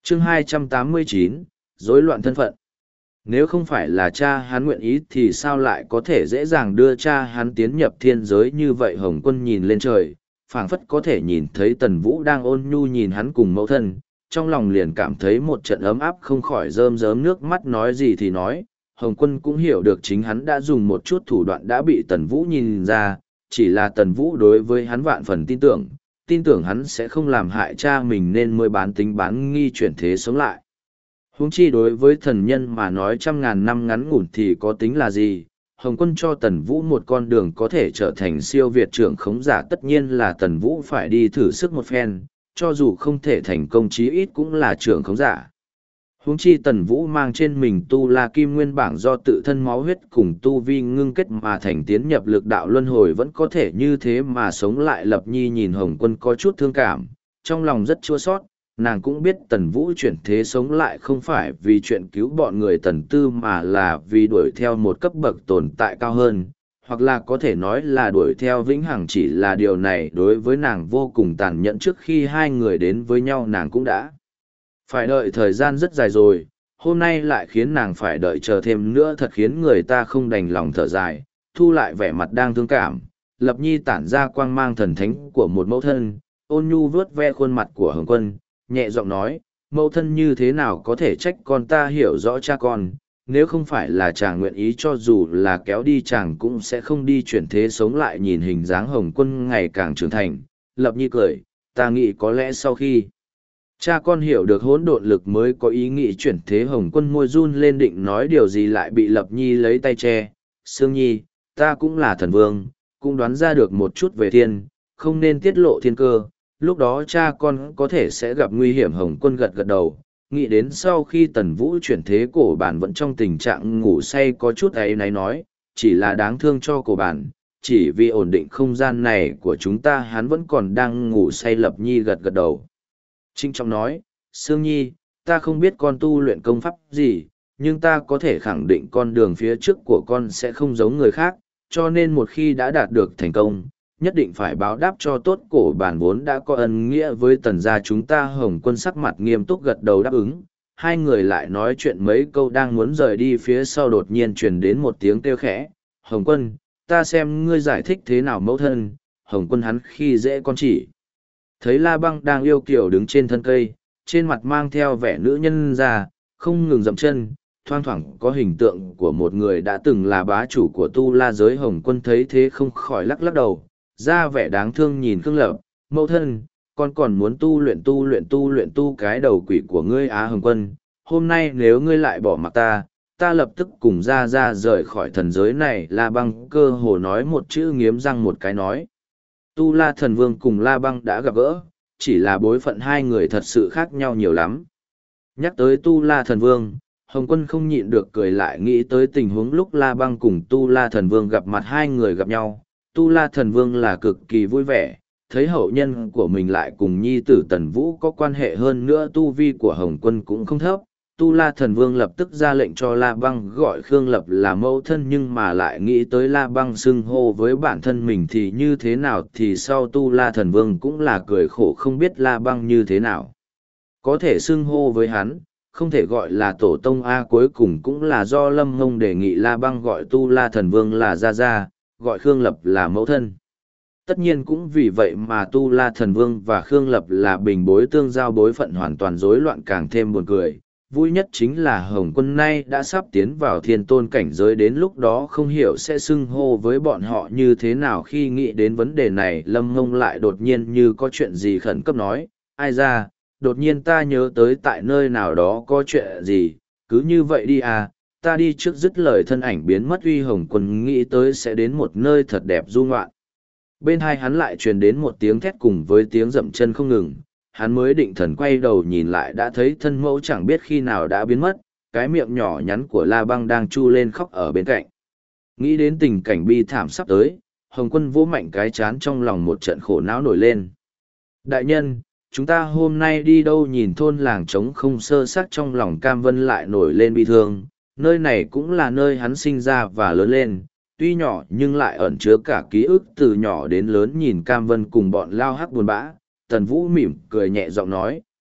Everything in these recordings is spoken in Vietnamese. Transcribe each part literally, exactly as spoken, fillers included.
chương hai trăm tám mươi chín, rối loạn thân phận. Nếu không phải là cha hắn nguyện ý thì sao lại có thể dễ dàng đưa cha hắn tiến nhập thiên giới như vậy. Hồng Quân nhìn lên trời, phảng phất có thể nhìn thấy Tần Vũ đang ôn nhu nhìn hắn cùng mẫu thân, trong lòng liền cảm thấy một trận ấm áp không khỏi rơm rớm nước mắt. Nói gì thì nói, Hồng Quân cũng hiểu được chính hắn đã dùng một chút thủ đoạn đã bị Tần Vũ nhìn ra, chỉ là Tần Vũ đối với hắn vạn phần tin tưởng, tin tưởng hắn sẽ không làm hại cha mình nên mới bán tính bán nghi chuyển thế sống lại. Huống chi đối với thần nhân mà nói trăm ngàn năm ngắn ngủn thì có tính là gì, Hồng Quân cho Tần Vũ một con đường có thể trở thành siêu việt trưởng khống giả, tất nhiên là Tần Vũ phải đi thử sức một phen, cho dù không thể thành công chí ít cũng là trưởng khống giả. Huống chi Tần Vũ mang trên mình tu la kim nguyên bảng do tự thân máu huyết cùng tu vi ngưng kết mà thành, tiến nhập lực đạo luân hồi vẫn có thể như thế mà sống lại. Lập Nhi nhìn Hồng Quân có chút thương cảm, trong lòng rất chua xót. Nàng cũng biết Tần Vũ chuyển thế sống lại không phải vì chuyện cứu bọn người Tần Tư mà là vì đuổi theo một cấp bậc tồn tại cao hơn, hoặc là có thể nói là đuổi theo vĩnh hằng. Chỉ là điều này đối với nàng vô cùng tàn nhẫn, trước khi hai người đến với nhau nàng cũng đã phải đợi thời gian rất dài rồi, hôm nay lại khiến nàng phải đợi chờ thêm nữa, thật khiến người ta không đành lòng thở dài. Thu lại vẻ mặt đang thương cảm, Lập Nhi tản ra quang mang thần thánh của một mẫu thân, ôn nhu vớt ve khuôn mặt của Hồng Quân, nhẹ giọng nói, mẫu thân như thế nào có thể trách con, ta hiểu rõ cha con, nếu không phải là chàng nguyện ý cho dù là kéo đi chàng cũng sẽ không đi chuyển thế sống lại. Nhìn hình dáng Hồng Quân ngày càng trưởng thành, Lập Nhi cười, ta nghĩ có lẽ sau khi cha con hiểu được hỗn độn lực mới có ý nghĩ chuyển thế. Hồng Quân môi run lên định nói điều gì lại bị Lập Nhi lấy tay che. Sương Nhi, ta cũng là thần vương, cũng đoán ra được một chút về thiên, không nên tiết lộ thiên cơ, lúc đó cha con có thể sẽ gặp nguy hiểm. Hồng Quân gật gật đầu, nghĩ đến sau khi Tần Vũ chuyển thế cổ bản vẫn trong tình trạng ngủ say có chút ấy náy nói, chỉ là đáng thương cho cổ bản, chỉ vì ổn định không gian này của chúng ta hắn vẫn còn đang ngủ say. Lập Nhi gật gật đầu, trinh trọng nói, Sương Nhi, ta không biết con tu luyện công pháp gì, nhưng ta có thể khẳng định con đường phía trước của con sẽ không giống người khác, cho nên một khi đã đạt được thành công, nhất định phải báo đáp cho tốt. Cổ bản vốn đã có ân nghĩa với Tần gia chúng ta. Hồng Quân sắc mặt nghiêm túc gật đầu đáp ứng. Hai người lại nói chuyện mấy câu đang muốn rời đi, phía sau đột nhiên truyền đến một tiếng kêu khẽ, Hồng Quân, ta xem ngươi giải thích thế nào mẫu thân. Hồng Quân hắn khi dễ con chỉ thấy La Băng đang yêu kiều đứng trên thân cây, trên mặt mang theo vẻ nữ nhân già, không ngừng dậm chân, thoang thoảng có hình tượng của một người đã từng là bá chủ của tu la giới. Hồng Quân thấy thế không khỏi lắc lắc đầu, ra vẻ đáng thương nhìn Khương Lập, mẫu thân, con còn muốn tu luyện tu luyện tu luyện tu cái đầu quỷ của ngươi á. Hồng Quân, hôm nay nếu ngươi lại bỏ mặc ta, ta lập tức cùng ra ra rời khỏi thần giới này. La Băng cơ hồ nói một chữ nghiến răng một cái nói. Tu La Thần Vương cùng La Băng đã gặp gỡ, chỉ là bối phận hai người thật sự khác nhau nhiều lắm. Nhắc tới Tu La Thần Vương, Hồng Quân không nhịn được cười, lại nghĩ tới tình huống lúc La Băng cùng Tu La Thần Vương gặp mặt, hai người gặp nhau. Tu La Thần Vương là cực kỳ vui vẻ, thấy hậu nhân của mình lại cùng nhi tử Tần Vũ có quan hệ, hơn nữa tu vi của Hồng Quân cũng không thấp. Tu La Thần Vương lập tức ra lệnh cho La Băng gọi Khương Lập là mẫu thân, nhưng mà lại nghĩ tới La Băng xưng hô với bản thân mình thì như thế nào, thì sau Tu La Thần Vương cũng là cười khổ không biết La Băng như thế nào có thể xưng hô với hắn, không thể gọi là tổ tông A. Cuối cùng cũng là do Lâm Ngông đề nghị La Băng gọi Tu La Thần Vương là Gia Gia, gọi Khương Lập là mẫu thân. Tất nhiên cũng vì vậy mà Tu La Thần Vương và Khương Lập là bình bối tương giao, bối phận hoàn toàn rối loạn càng thêm buồn cười. Vui nhất chính là Hồng Quân nay đã sắp tiến vào thiên tôn cảnh giới, đến lúc đó không hiểu sẽ xưng hô với bọn họ như thế nào. Khi nghĩ đến vấn đề này, Lâm Ngông lại đột nhiên như có chuyện gì khẩn cấp nói, ai ra, đột nhiên ta nhớ tới tại nơi nào đó có chuyện gì, cứ như vậy đi à, ta đi trước. Dứt lời thân ảnh biến mất. Uy Hồng Quân nghĩ tới sẽ đến một nơi thật đẹp du ngoạn. Bên hai hắn lại truyền đến một tiếng thét cùng với tiếng dậm chân không ngừng, hắn mới định thần quay đầu nhìn lại đã thấy thân mẫu chẳng biết khi nào đã biến mất, cái miệng nhỏ nhắn của La Băng đang chu lên khóc ở bên cạnh. Nghĩ đến tình cảnh bi thảm sắp tới, Hồng Quân vỗ mạnh cái chán, trong lòng một trận khổ não nổi lên. Đại nhân, chúng ta hôm nay đi đâu? Nhìn thôn làng trống không sơ xác, trong lòng Cam Vân lại nổi lên bi thương. Nơi này cũng là nơi hắn sinh ra và lớn lên, tuy nhỏ nhưng lại ẩn chứa cả ký ức từ nhỏ đến lớn. Nhìn Cam Vân cùng bọn lao hắc buồn bã, Tần Vũ mỉm cười nhẹ giọng nói,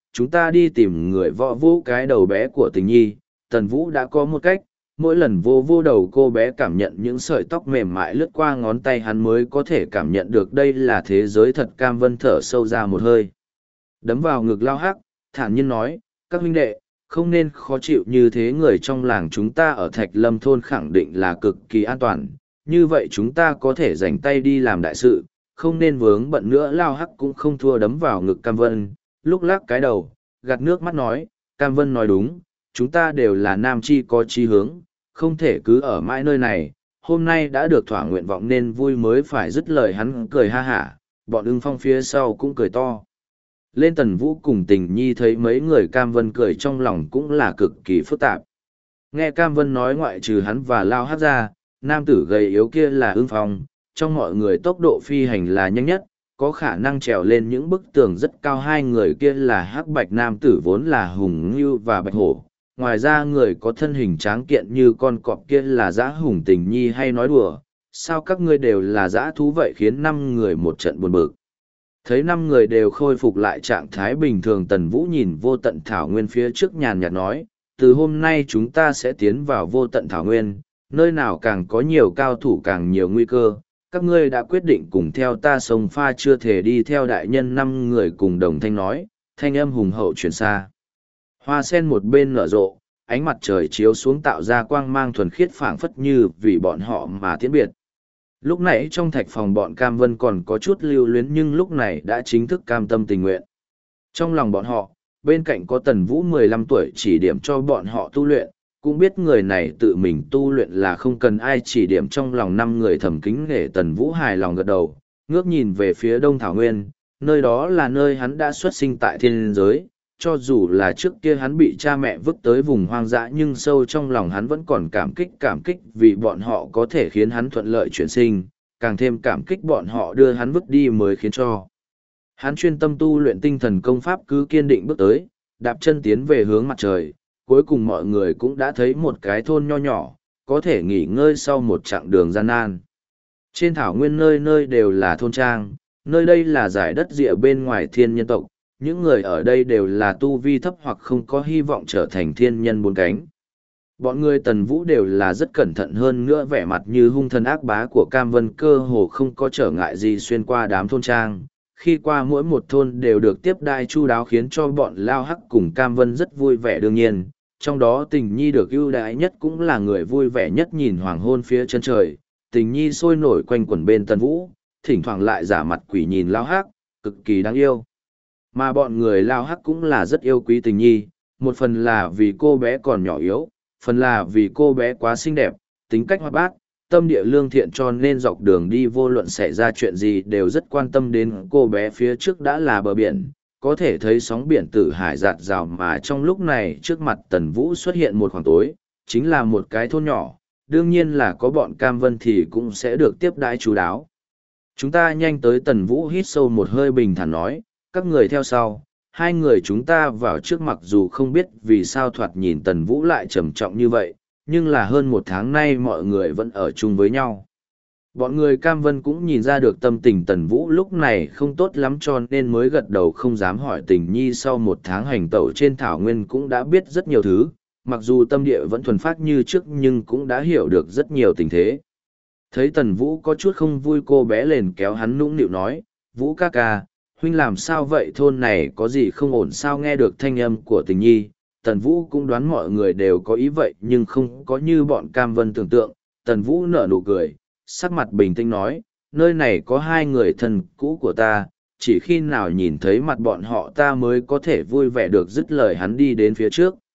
chúng ta đi tìm người võ vũ cái đầu bé của tình nhi. Tần Vũ đã có một cách, mỗi lần vô vô đầu cô bé cảm nhận những sợi tóc mềm mại lướt qua ngón tay hắn mới có thể cảm nhận được đây là thế giới thật. Cam Vân thở sâu ra một hơi, đấm vào ngực Lao Hắc, thản nhiên nói, các huynh đệ, không nên khó chịu như thế. Người trong làng chúng ta ở Thạch Lâm thôn khẳng định là cực kỳ an toàn, như vậy chúng ta có thể dành tay đi làm đại sự, không nên vướng bận nữa. Lao Hắc cũng không thua, đấm vào ngực Cam Vân, lúc lắc cái đầu, gạt nước mắt nói, Cam Vân nói đúng, chúng ta đều là nam chi có chí hướng, không thể cứ ở mãi nơi này, hôm nay đã được thỏa nguyện vọng nên vui mới phải dứt lời. Hắn cười ha hả, bọn ưng phong phía sau cũng cười to lên. Tần Vũ cùng Tình Nhi thấy mấy người Cam Vân cười trong lòng cũng là cực kỳ phức tạp. Nghe Cam Vân nói ngoại trừ hắn và Lao Hắc ra, nam tử gầy yếu kia là ưng phong, trong mọi người tốc độ phi hành là nhanh nhất, có khả năng trèo lên những bức tường rất cao. Hai người kia là Hắc Bạch nam tử vốn là Hùng Ngưu và Bạch Hổ. Ngoài ra người có thân hình tráng kiện như con cọp kia là Dã Hùng. Tình Nhi hay nói đùa, sao các ngươi đều là dã thú vậy, khiến năm người một trận buồn bực. Thấy năm người đều khôi phục lại trạng thái bình thường, Tần Vũ nhìn vô tận thảo nguyên phía trước nhàn nhạt nói, từ hôm nay chúng ta sẽ tiến vào vô tận thảo nguyên, nơi nào càng có nhiều cao thủ càng nhiều nguy cơ. Các ngươi đã quyết định cùng theo ta sông pha chưa thể đi theo đại nhân. Năm người cùng đồng thanh nói, thanh âm hùng hậu truyền xa. Hoa sen một bên nở rộ, ánh mặt trời chiếu xuống tạo ra quang mang thuần khiết phảng phất như vì bọn họ mà tiễn biệt. Lúc nãy trong thạch phòng bọn Cam Vân còn có chút lưu luyến nhưng lúc này đã chính thức cam tâm tình nguyện. Trong lòng bọn họ, bên cạnh có Tần Vũ mười lăm tuổi chỉ điểm cho bọn họ tu luyện, cũng biết người này tự mình tu luyện là không cần ai chỉ điểm. Trong lòng năm người thầm kính nể, Tần Vũ hài lòng gật đầu, ngước nhìn về phía Đông Thảo Nguyên, nơi đó là nơi hắn đã xuất sinh tại thiên giới. Cho dù là trước kia hắn bị cha mẹ vứt tới vùng hoang dã nhưng sâu trong lòng hắn vẫn còn cảm kích cảm kích vì bọn họ có thể khiến hắn thuận lợi chuyển sinh, càng thêm cảm kích bọn họ đưa hắn vứt đi mới khiến cho hắn chuyên tâm tu luyện tinh thần công pháp, cứ kiên định bước tới, đạp chân tiến về hướng mặt trời. Cuối cùng mọi người cũng đã thấy một cái thôn nho nhỏ, có thể nghỉ ngơi sau một chặng đường gian nan. Trên thảo nguyên nơi nơi đều là thôn trang, nơi đây là giải đất rịa bên ngoài thiên nhân tộc. Những người ở đây đều là tu vi thấp hoặc không có hy vọng trở thành thiên nhân bốn cánh. Bọn người Tần Vũ đều là rất cẩn thận, hơn nữa vẻ mặt như hung thần ác bá của Cam Vân cơ hồ không có trở ngại gì xuyên qua đám thôn trang. Khi qua mỗi một thôn đều được tiếp đai chu đáo khiến cho bọn Lao Hắc cùng Cam Vân rất vui vẻ. Đương nhiên, trong đó Tình Nhi được ưu đãi nhất cũng là người vui vẻ nhất. Nhìn hoàng hôn phía chân trời, Tình Nhi sôi nổi quanh quẩn bên Tần Vũ, thỉnh thoảng lại giả mặt quỷ nhìn Lao Hắc, cực kỳ đáng yêu. Mà bọn người Lao Hắc cũng là rất yêu quý Tình Nhi, một phần là vì cô bé còn nhỏ yếu, phần là vì cô bé quá xinh đẹp, tính cách hoạt bát, tâm địa lương thiện, cho nên dọc đường đi vô luận xảy ra chuyện gì đều rất quan tâm đến cô bé. Phía trước đã là bờ biển, có thể thấy sóng biển Tử Hải dạt dào, mà trong lúc này trước mặt Tần Vũ xuất hiện một khoảng tối, chính là một cái thôn nhỏ, đương nhiên là có bọn Cam Vân thì cũng sẽ được tiếp đãi chú đáo. Chúng ta nhanh tới. Tần Vũ hít sâu một hơi bình thản nói, các người theo sau. Hai người chúng ta vào trước, mặc dù không biết vì sao thoạt nhìn Tần Vũ lại trầm trọng như vậy, nhưng là hơn một tháng nay mọi người vẫn ở chung với nhau. Bọn người Cam Vân cũng nhìn ra được tâm tình Tần Vũ lúc này không tốt lắm cho nên mới gật đầu không dám hỏi Tình Nhi. Sau một tháng hành tẩu trên thảo nguyên cũng đã biết rất nhiều thứ, mặc dù tâm địa vẫn thuần phát như trước nhưng cũng đã hiểu được rất nhiều tình thế. Thấy Tần Vũ có chút không vui, cô bé liền kéo hắn nũng nịu nói, Vũ ca ca, huynh làm sao vậy, thôn này có gì không ổn sao? Nghe được thanh âm của Tình Nhi, Tần Vũ cũng đoán mọi người đều có ý vậy nhưng không có như bọn Cam Vân tưởng tượng. Tần Vũ nở nụ cười, sắc mặt bình tĩnh nói, nơi này có hai người thân cũ của ta, chỉ khi nào nhìn thấy mặt bọn họ ta mới có thể vui vẻ được. Dứt lời hắn đi đến phía trước.